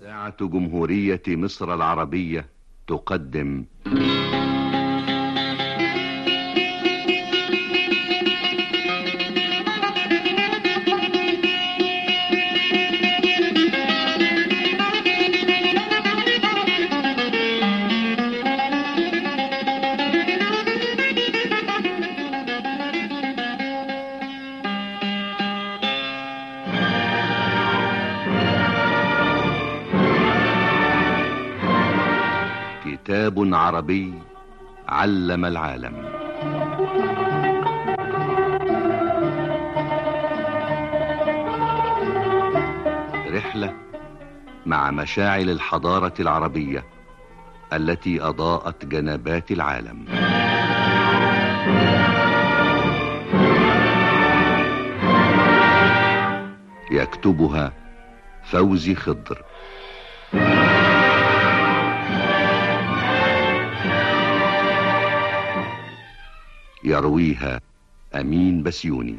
إذاعة جمهورية مصر العربية تقدم كتاب عربي علم العالم. رحلة مع مشاعل الحضارة العربية التي أضاءت جنبات العالم. يكتبها فوزي خضر. يرويها أمين بسيوني.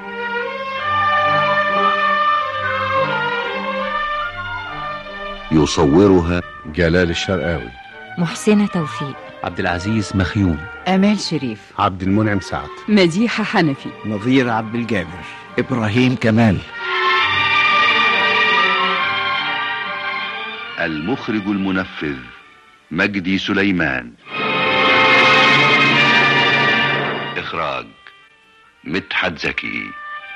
يصورها جلال الشرقاوي. محسنة توفيق. عبد العزيز مخيون. آمال شريف. عبد المنعم سعد. مديحة حنفي. نظير عبد الجابر. إبراهيم كمال. المخرج المنفذ مجدي سليمان. إخراج مدحت زكي.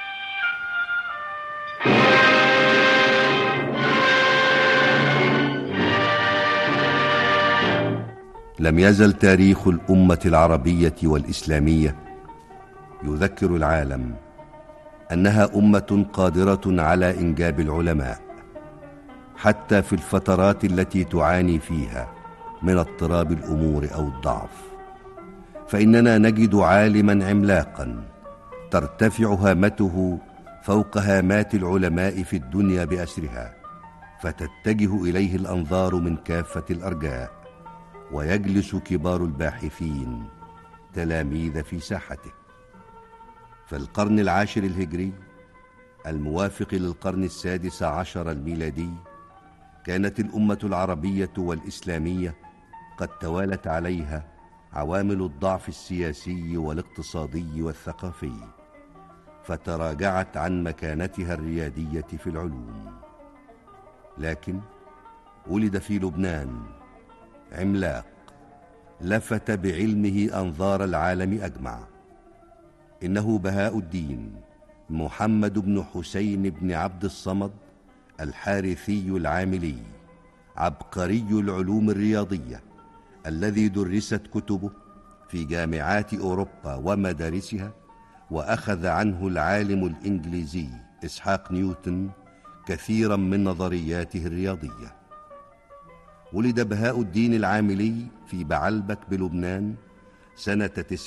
لم يزل تاريخ الأمة العربية والإسلامية يذكر العالم أنها أمة قادرة على إنجاب العلماء حتى في الفترات التي تعاني فيها من اضطراب الأمور أو الضعف، فإننا نجد عالما عملاقا ترتفع هامته فوق هامات العلماء في الدنيا بأسرها، فتتجه إليه الأنظار من كافة الأرجاء، ويجلس كبار الباحثين تلاميذ في ساحته. في القرن العاشر الهجري الموافق للقرن السادس عشر الميلادي كانت الأمة العربية والإسلامية قد توالت عليها عوامل الضعف السياسي والاقتصادي والثقافي، فتراجعت عن مكانتها الريادية في العلوم. لكن ولد في لبنان عملاق لفت بعلمه أنظار العالم أجمع. إنه بهاء الدين محمد بن حسين بن عبد الصمد الحارثي العاملي، عبقري العلوم الرياضية الذي درست كتبه في جامعات أوروبا ومدارسها، وأخذ عنه العالم الإنجليزي إسحاق نيوتن كثيرا من نظرياته الرياضية. ولد بهاء الدين العاملي في بعلبك بلبنان سنة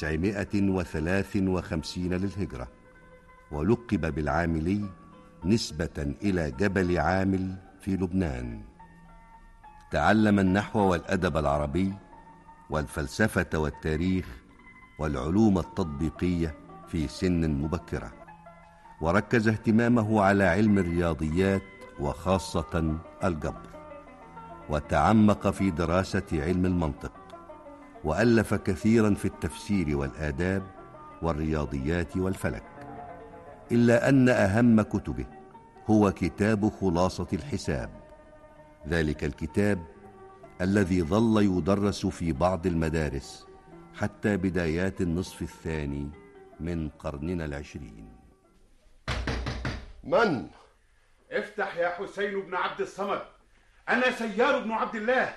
953 للهجرة، ولقب بالعاملي نسبة إلى جبل عامل في لبنان. تعلم النحو والأدب العربي والفلسفة والتاريخ والعلوم التطبيقية في سن مبكرة، وركز اهتمامه على علم الرياضيات وخاصة الجبر، وتعمق في دراسة علم المنطق، وألف كثيرا في التفسير والآداب والرياضيات والفلك، إلا أن أهم كتبه هو كتاب خلاصة الحساب، ذلك الكتاب الذي ظل يدرس في بعض المدارس حتى بدايات النصف الثاني من قرننا العشرين. من؟ افتح يا حسين بن عبد الصمد، أنا سيار بن عبد الله.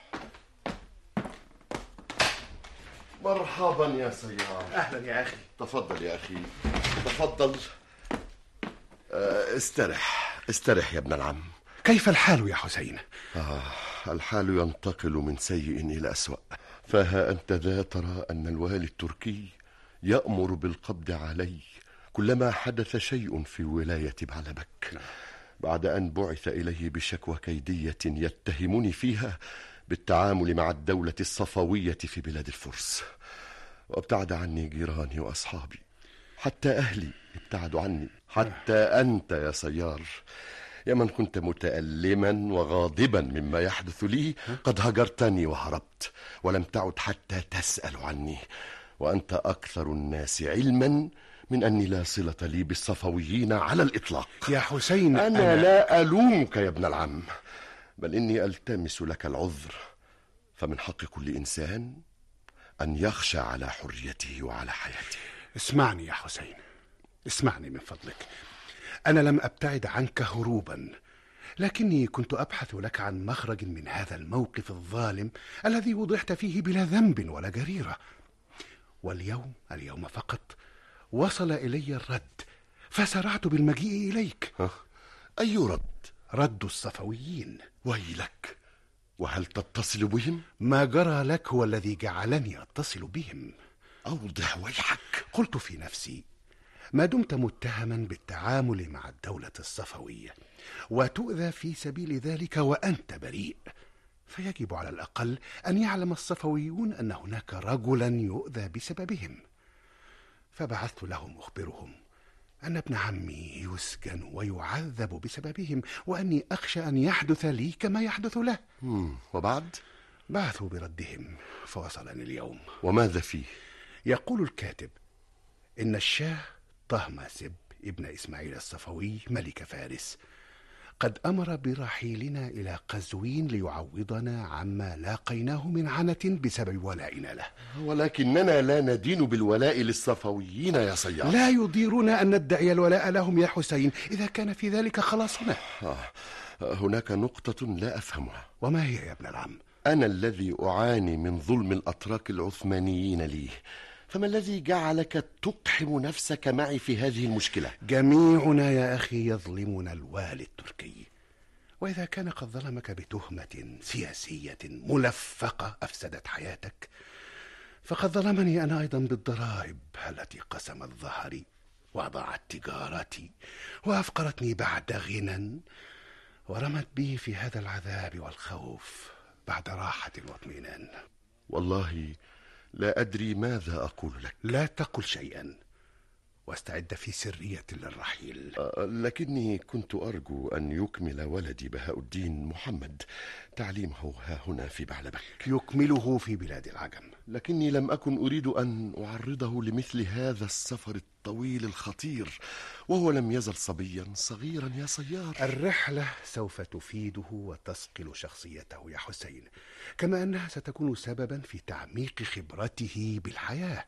مرحبا يا سيار. أهلا يا أخي. تفضل يا أخي، تفضل. استرح يا ابن العم. كيف الحال يا حسين؟ الحال ينتقل من سيء إلى أسوأ، فها أنت ذا ترى أن الوالي التركي يأمر بالقبض علي كلما حدث شيء في ولاية بعلبك، بعد أن بعث إليه بشكوى كيدية يتهمني فيها بالتعامل مع الدولة الصفوية في بلاد الفرس. وابتعد عني جيراني وأصحابي، حتى أهلي ابتعدوا عني، حتى أنت يا سيار يا من كنت متألما وغاضبا مما يحدث لي، قد هجرتني وهربت ولم تعد حتى تسأل عني، وأنت أكثر الناس علما من أني لا صلة لي بالصفويين على الإطلاق. يا حسين، أنا لا ألومك يا ابن العم، بل إني ألتمس لك العذر، فمن حق كل إنسان أن يخشى على حريته وعلى حياته. اسمعني يا حسين، اسمعني من فضلك. أنا لم أبتعد عنك هروبا، لكني كنت أبحث لك عن مخرج من هذا الموقف الظالم الذي وضعت فيه بلا ذنب ولا جريرة. واليوم فقط وصل إلي الرد، فسرعت بالمجيء إليك. أي رد؟ رد الصفويين. ويلك، وهل تتصل بهم؟ ما جرى لك هو الذي جعلني أتصل بهم. أوضح ويحك. قلت في نفسي: ما دمت متهما بالتعامل مع الدولة الصفوية وتؤذى في سبيل ذلك وأنت بريء، فيجب على الأقل أن يعلم الصفويون أن هناك رجلا يؤذى بسببهم. فبعثت لهم أخبرهم أن ابن عمي يسجن ويعذب بسببهم، وأني أخشى أن يحدث لي كما يحدث له. وبعد؟ بعثوا بردهم فوصلني اليوم. وماذا فيه؟ يقول الكاتب إن الشاه طهماسب ابن إسماعيل الصفوي ملك فارس قد أمر برحيلنا إلى قزوين ليعوضنا عما لاقيناه من عنة بسبب ولائنا له. ولكننا لا ندين بالولاء للصفويين يا صياد. لا يضيرنا أن ندعي الولاء لهم يا حسين إذا كان في ذلك خلاصنا. هناك نقطة لا أفهمها. وما هي يا ابن العم؟ أنا الذي أعاني من ظلم الأتراك العثمانيين لي، فما الذي جعلك تقحم نفسك معي في هذه المشكلة؟ جميعنا يا أخي يظلمنا الوالي التركي، وإذا كان قد ظلمك بتهمة سياسية ملفقة أفسدت حياتك، فقد ظلمني أنا أيضا بالضرائب التي قسمت ظهري وأضاعت تجارتي وأفقرتني بعد غنى، ورمت بي في هذا العذاب والخوف بعد راحة واطمئنان. والله لا أدري ماذا أقول لك. لا تقل شيئا، واستعد في سرية للرحيل. لكني كنت أرجو أن يكمل ولدي بهاء الدين محمد تعليمه ها هنا في بعلبك. يكمله في بلاد العجم. لكني لم أكن أريد أن أعرضه لمثل هذا السفر الطويل الخطير، وهو لم يزل صبيا صغيرا يا صيار. الرحلة سوف تفيده وتصقل شخصيته يا حسين، كما أنها ستكون سببا في تعميق خبرته بالحياة.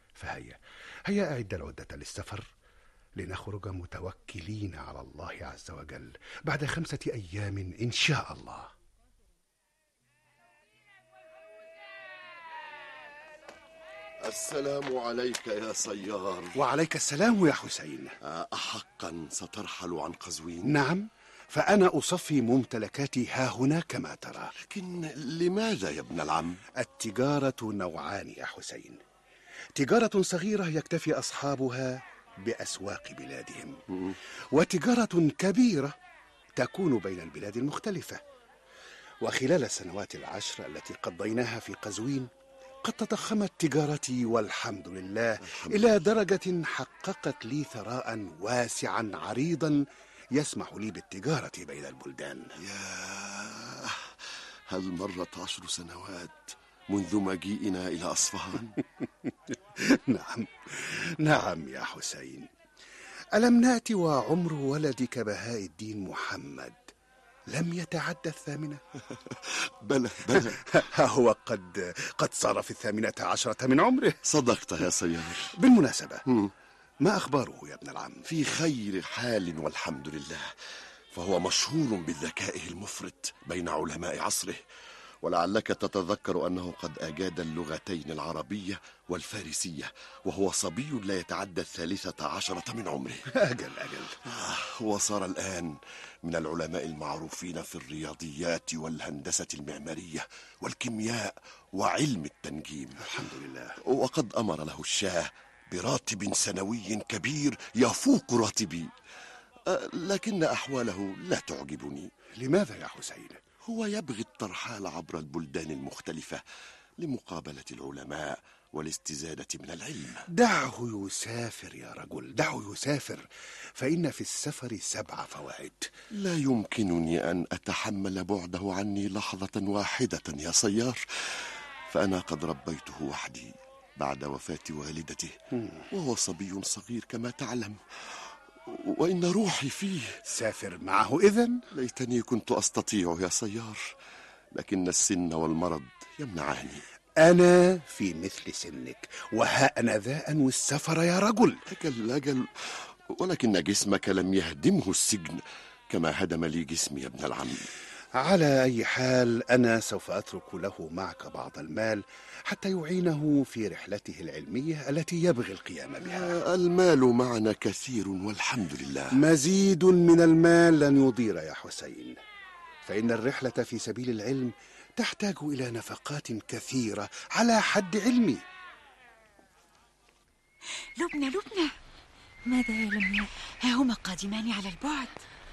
فهيا أعد العدة للسفر، لنخرج متوكلين على الله عز وجل بعد 5 أيام إن شاء الله. السلام عليك يا صيار. وعليك السلام يا حسين. أحقا سترحل عن قزوين؟ نعم، فأنا أصفي ممتلكاتي ها هنا كما ترى. لكن لماذا يا ابن العم؟ التجارة نوعان يا حسين: تجارة صغيرة يكتفي أصحابها بأسواق بلادهم، وتجارة كبيرة تكون بين البلاد المختلفة. وخلال السنوات 10 التي قضيناها في قزوين قد تضخمت تجارتي والحمد لله إلى درجة حققت لي ثراء واسعا عريضا يسمح لي بالتجارة بين البلدان. ياه، هل مرت 10 سنوات منذ مجيئنا إلى أصفهان؟ نعم يا حسين. ألم نأتي وعمر ولدك بهاء الدين محمد لم يتعدى 8؟ بلى هو قد صار في 18 من عمره. صدقت يا صيار. بالمناسبة، ما أخباره يا ابن العم؟ في خير حال والحمد لله، فهو مشهور بذكائه المفرط بين علماء عصره، ولعلك تتذكر أنه قد أجاد اللغتين العربية والفارسية وهو صبي لا يتعدى 13 من عمره. أجل وصار الآن من العلماء المعروفين في الرياضيات والهندسة المعمارية والكيمياء وعلم التنجيم. الحمد لله. وقد أمر له الشاه براتب سنوي كبير يفوق راتبي، لكن أحواله لا تعجبني. لماذا يا حسين؟ هو يبغي الترحال عبر البلدان المختلفة لمقابلة العلماء والاستزادة من العلم. دعه يسافر يا رجل، دعه يسافر، فإن في السفر 7 فوائد. لا يمكنني أن أتحمل بعده عني لحظة واحدة يا صيار، فأنا قد ربيته وحدي بعد وفاة والدته، وهو صبي صغير كما تعلم، وإن روحي فيه. سافر معه إذن؟ ليتني كنت أستطيع يا صيار، لكن السن والمرض يمنعاني. أنا في مثل سنك، وها أنا ذا أنوي السفر يا رجل. أجل، ولكن جسمك لم يهدمه السجن كما هدم لي جسمي يا ابن العم. على أي حال أنا سوف أترك له معك بعض المال حتى يعينه في رحلته العلمية التي يبغي القيام بها. المال معنا كثير والحمد لله. مزيد من المال لن يضير يا حسين، فإن الرحلة في سبيل العلم تحتاج إلى نفقات كثيرة على حد علمي. لبنى ماذا يا لمياء؟ ها هما قادمان على البعد.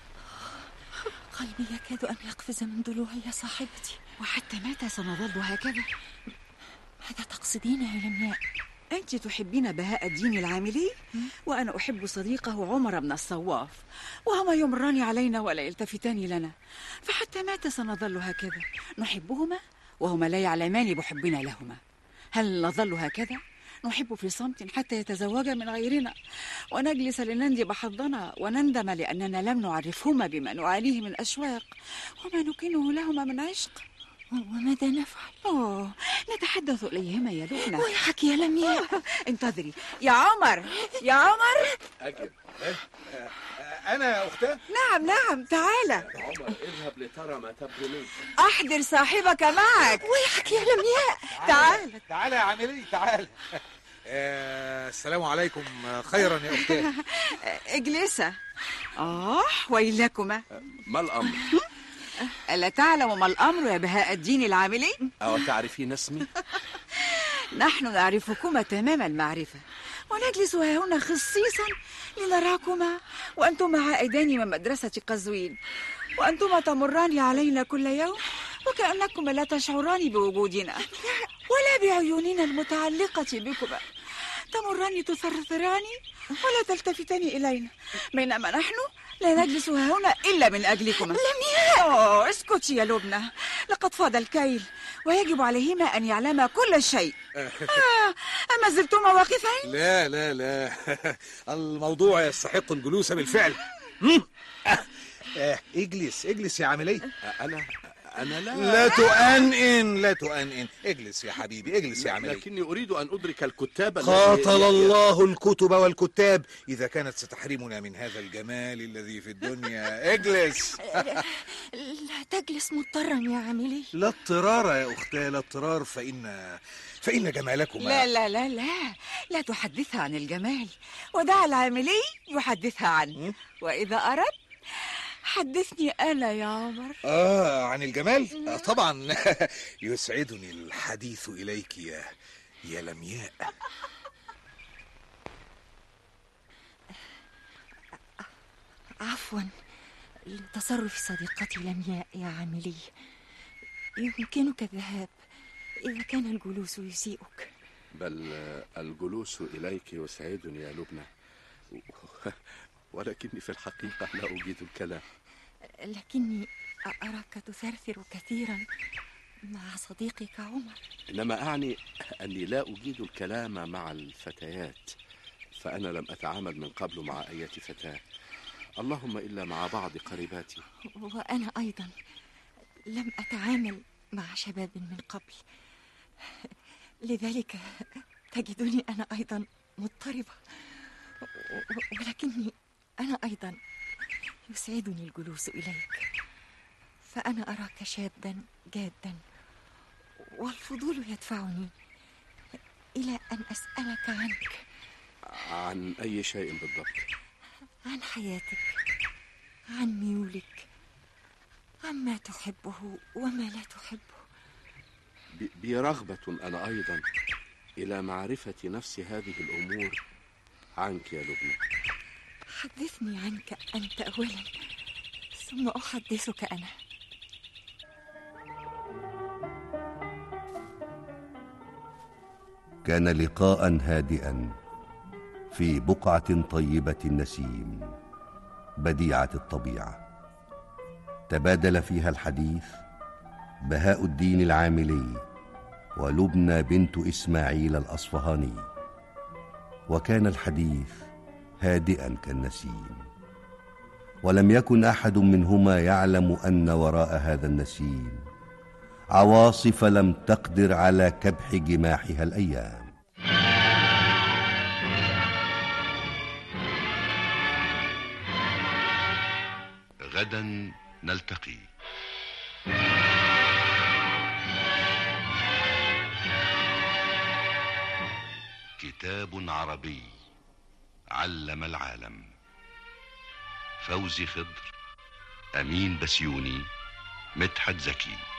قلبي يكاد أن يقفز من ضلوعي يا صاحبتي. وحتى متى سنظل هكذا؟ ماذا تقصدين يا لمياء؟ أنت تحبين بهاء الدين العاملي، وأنا أحب صديقه عمر بن الصواف، وهما يمران علينا ولا يلتفتان لنا، فحتى متى سنظل هكذا؟ نحبهما وهما لا يعلمان بحبنا لهما. هل نظل هكذا؟ نحب في صمت حتى يتزوجا من غيرنا، ونجلس لنندب حظنا ونندم لأننا لم نعرفهما بما نعانيه من أشواق وما نكنه لهما من عشق. وماذا نفعل؟ نتحدث إليهما يا لبنى. ويحك يا لمياء. انتظري يا عمر، يا عمر. أجل. أنا يا أختاه؟ نعم تعالى. عمر اذهب لترى ما تبدو منك. أحضر صاحبك معك. ويحك يا لمياء. تعالى يا عاملي، تعالى. السلام عليكم. خيرا يا أختاه. اجلسا. ويلكما. ما الأمر؟ ألا تعلم ما الأمر يا بهاء الدين العاملي؟ أو تعرفين اسمي؟ نحن نعرفكما تمام المعرفة، ونجلس هنا خصيصا لنراكما وأنتما عائدان من مدرسة قزوين، وأنتما تمران علينا كل يوم وكأنكما لا تشعران بوجودنا ولا بعيوننا المتعلقة بكما. تمران تثرثران ولا تلتفتان إلينا، بينما نحن لا نجلس هنا إلا من أجلكما. لمياء. اسكتي يا لبنى، لقد فاض الكيل ويجب عليهما أن يعلما كل شيء. أما زلتما واقفين؟ لا الموضوع يستحق الجلوس بالفعل. اجلس يا عاملي. أنا لا تؤنئن. اجلس يا حبيبي، اجلس يا عاملي. لكني أريد أن أدرك الكتاب. قاتل الله الكتب والكتاب إذا كانت ستحرمنا من هذا الجمال الذي في الدنيا. اجلس. لا تجلس مضطرا يا عاملي. لا اضطرار يا أختاه، لا اضطرار، فإن جمالكما. لا تحدثها عن الجمال، ودع العاملي يحدثها عنه. وإذا أردت حدثني أنا يا عمر. عن الجمال؟ طبعا. يسعدني الحديث إليك يا لمياء. عفوا لتصرف صديقتي لمياء يا عاملي. يمكنك الذهاب إذا كان الجلوس يسيئك. بل الجلوس إليك يسعدني يا لبنى، ولكني في الحقيقة لا أجيد الكلام. لكني أراك تثرثر كثيرا مع صديقك عمر. إنما أعني أني لا أجيد الكلام مع الفتيات، فأنا لم أتعامل من قبل مع أي فتاة، اللهم إلا مع بعض قريباتي. وأنا أيضا لم أتعامل مع شباب من قبل، لذلك تجدني أنا أيضا مضطربة، ولكني أنا أيضا يسعدني الجلوس إليك، فأنا أراك شابا جادا، والفضول يدفعني إلى أن أسألك عنك. عن أي شيء بالضبط؟ عن حياتك، عن ميولك، عما تحبه وما لا تحبه. بي رغبة أنا أيضا إلى معرفة نفس هذه الأمور عنك يا لبنى. حدثني عنك أنت أولا، ثم أحدثك أنا. كان لقاء هادئا في بقعة طيبة النسيم بديعة الطبيعة، تبادل فيها الحديث بهاء الدين العاملي ولبنى بنت إسماعيل الأصفهاني، وكان الحديث هادئا كالنسيم، ولم يكن أحد منهما يعلم أن وراء هذا النسيم عواصف لم تقدر على كبح جماحها الأيام. غدا نلتقي. كتاب عربي علم العالم. فوزي خضر، أمين بسيوني، مدحت زكي.